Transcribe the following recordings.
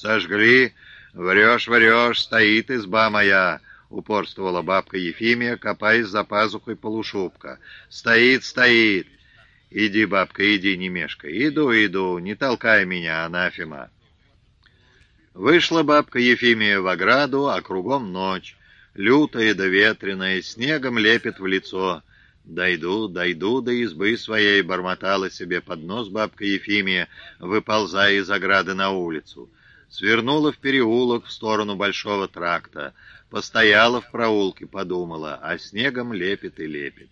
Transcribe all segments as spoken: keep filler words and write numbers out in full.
сожгли. Врешь, врешь, стоит изба моя, упорствовала бабка Ефимия, копаясь за пазухой полушубка. Стоит, стоит. Иди, бабка, иди, не мешкай. Иду, иду, не толкай меня, анафема. Вышла бабка Ефимия в ограду, а кругом ночь. Лютая да ветреная, снегом лепит в лицо. «Дойду, дойду до избы своей», — бормотала себе под нос бабка Ефимия, выползая из ограды на улицу. Свернула в переулок в сторону большого тракта. Постояла в проулке, подумала, а снегом лепит и лепит.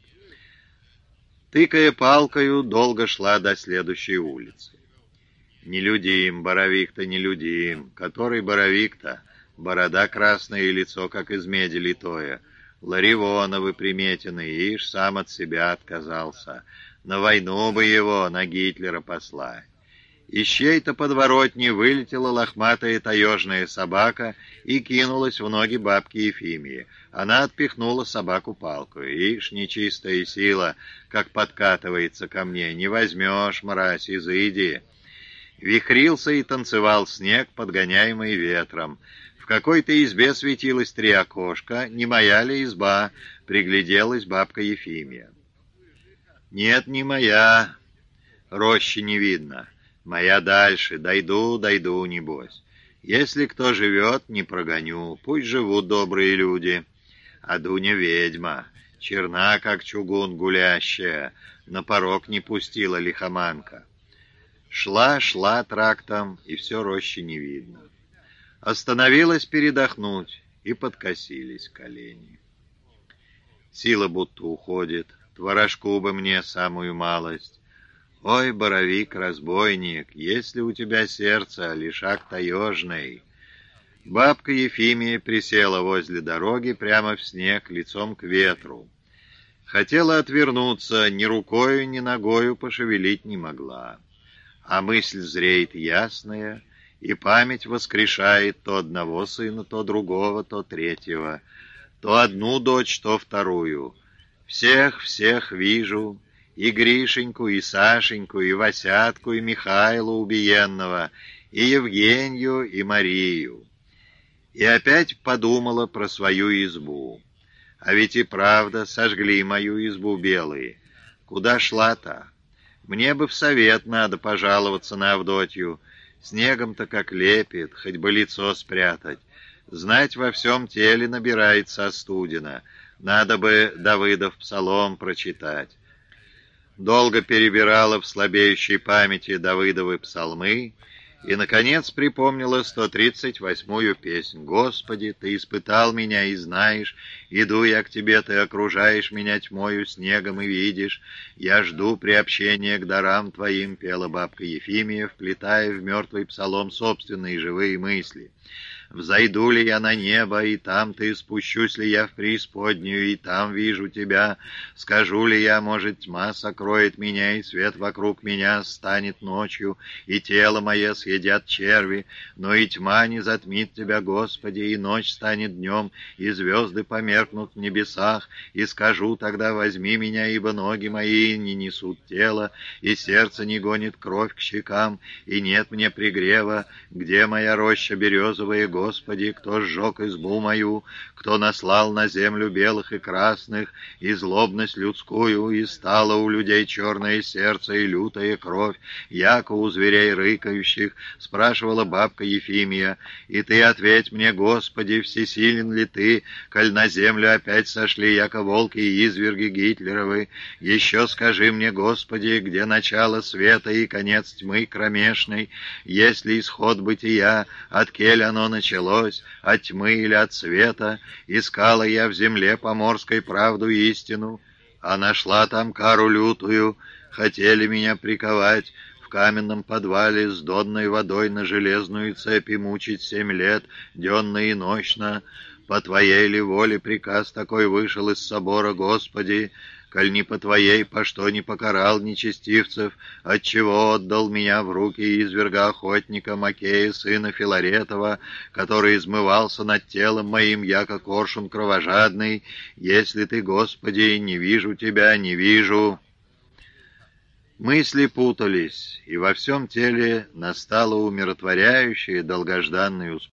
Тыкая палкою, долго шла до следующей улицы. Нелюдим, боровик-то нелюдим. Который боровик-то? Борода красная и лицо, как из меди литое. Ларивоновы приметены, ишь, сам от себя отказался. На войну бы его, на Гитлера послать. Из чьей-то подворотни вылетела лохматая таежная собака и кинулась в ноги бабки Ефимии. Она отпихнула собаку палкой. Ишь, нечистая сила, как подкатывается ко мне. Не возьмешь, мразь, изыди. Вихрился и танцевал снег, подгоняемый ветром. В какой-то избе светилось три окошка. Не моя ли изба? Пригляделась бабка Ефимия. Нет, не моя. Рощи не видно. Моя дальше. Дойду, дойду, небось. Если кто живет, не прогоню. Пусть живут добрые люди. А Дуня ведьма. Черна, как чугун гулящая. На порог не пустила лихоманка. Шла, шла трактом, и все рощи не видно. Остановилась передохнуть, и подкосились колени. Сила будто уходит, творожку бы мне самую малость. Ой, боровик-разбойник, есть ли у тебя сердце, лишак таежный? Бабка Ефимия присела возле дороги прямо в снег, лицом к ветру. Хотела отвернуться, ни рукою, ни ногою пошевелить не могла. А мысль зреет ясная, и память воскрешает то одного сына, то другого, то третьего, то одну дочь, то вторую. Всех-всех вижу, и Гришеньку, и Сашеньку, и Васятку, и Михайлу убиенного, и Евгению, и Марию. И опять подумала про свою избу. А ведь и правда сожгли мою избу белые. Куда шла-то? Мне бы в совет надо пожаловаться на Авдотью. Снегом-то как лепит, хоть бы лицо спрятать. Знать во всем теле набирается остудина. Надо бы Давыдов псалом прочитать. Долго перебирала в слабеющей памяти Давыдовы псалмы и, наконец, припомнила сто тридцать восьмую песнь. «Господи, Ты испытал меня и знаешь, иду я к Тебе, Ты окружаешь меня тьмою, снегом и видишь. Я жду приобщения к дарам Твоим», — пела бабка Ефимия, вплетая в мертвый псалом собственные живые мысли. «Взойду ли я на небо, и там Ты, спущусь ли я в преисподнюю, и там вижу Тебя? Скажу ли я, может, тьма сокроет меня, и свет вокруг меня станет ночью, и тело мое съедят черви, но и тьма не затмит Тебя, Господи, и ночь станет днем, и звезды померкнут в небесах, и скажу тогда, возьми меня, ибо ноги мои не несут тела, и сердце не гонит кровь к щекам, и нет мне пригрева, где моя роща березовая, Господи, кто сжег избу мою, кто наслал на землю белых и красных, и злобность людскую, и стало у людей черное сердце и лютая кровь, яко у зверей рыкающих, спрашивала бабка Ефимия, и ты ответь мне, Господи, всесилен ли ты, коль на землю опять сошли, яко волки и изверги Гитлеровы, еще скажи мне, Господи, где начало света и конец тьмы кромешной, есть ли исход бытия, от кель оно началось, от тьмы или от света, искала я в земле поморской правду и истину, а нашла там кару лютую, хотели меня приковать в каменном подвале с донной водой на железную цепь и мучить семь лет, денно и нощно. По Твоей ли воле приказ такой вышел из собора, Господи? Коль не по Твоей, по что не покарал нечестивцев, отчего отдал меня в руки изверга охотника Макея, сына Филаретова, который измывался над телом моим, яко коршун кровожадный? Если Ты, Господи, не вижу Тебя, не вижу». Мысли путались, и во всем теле настало умиротворяющее долгожданное успокоение.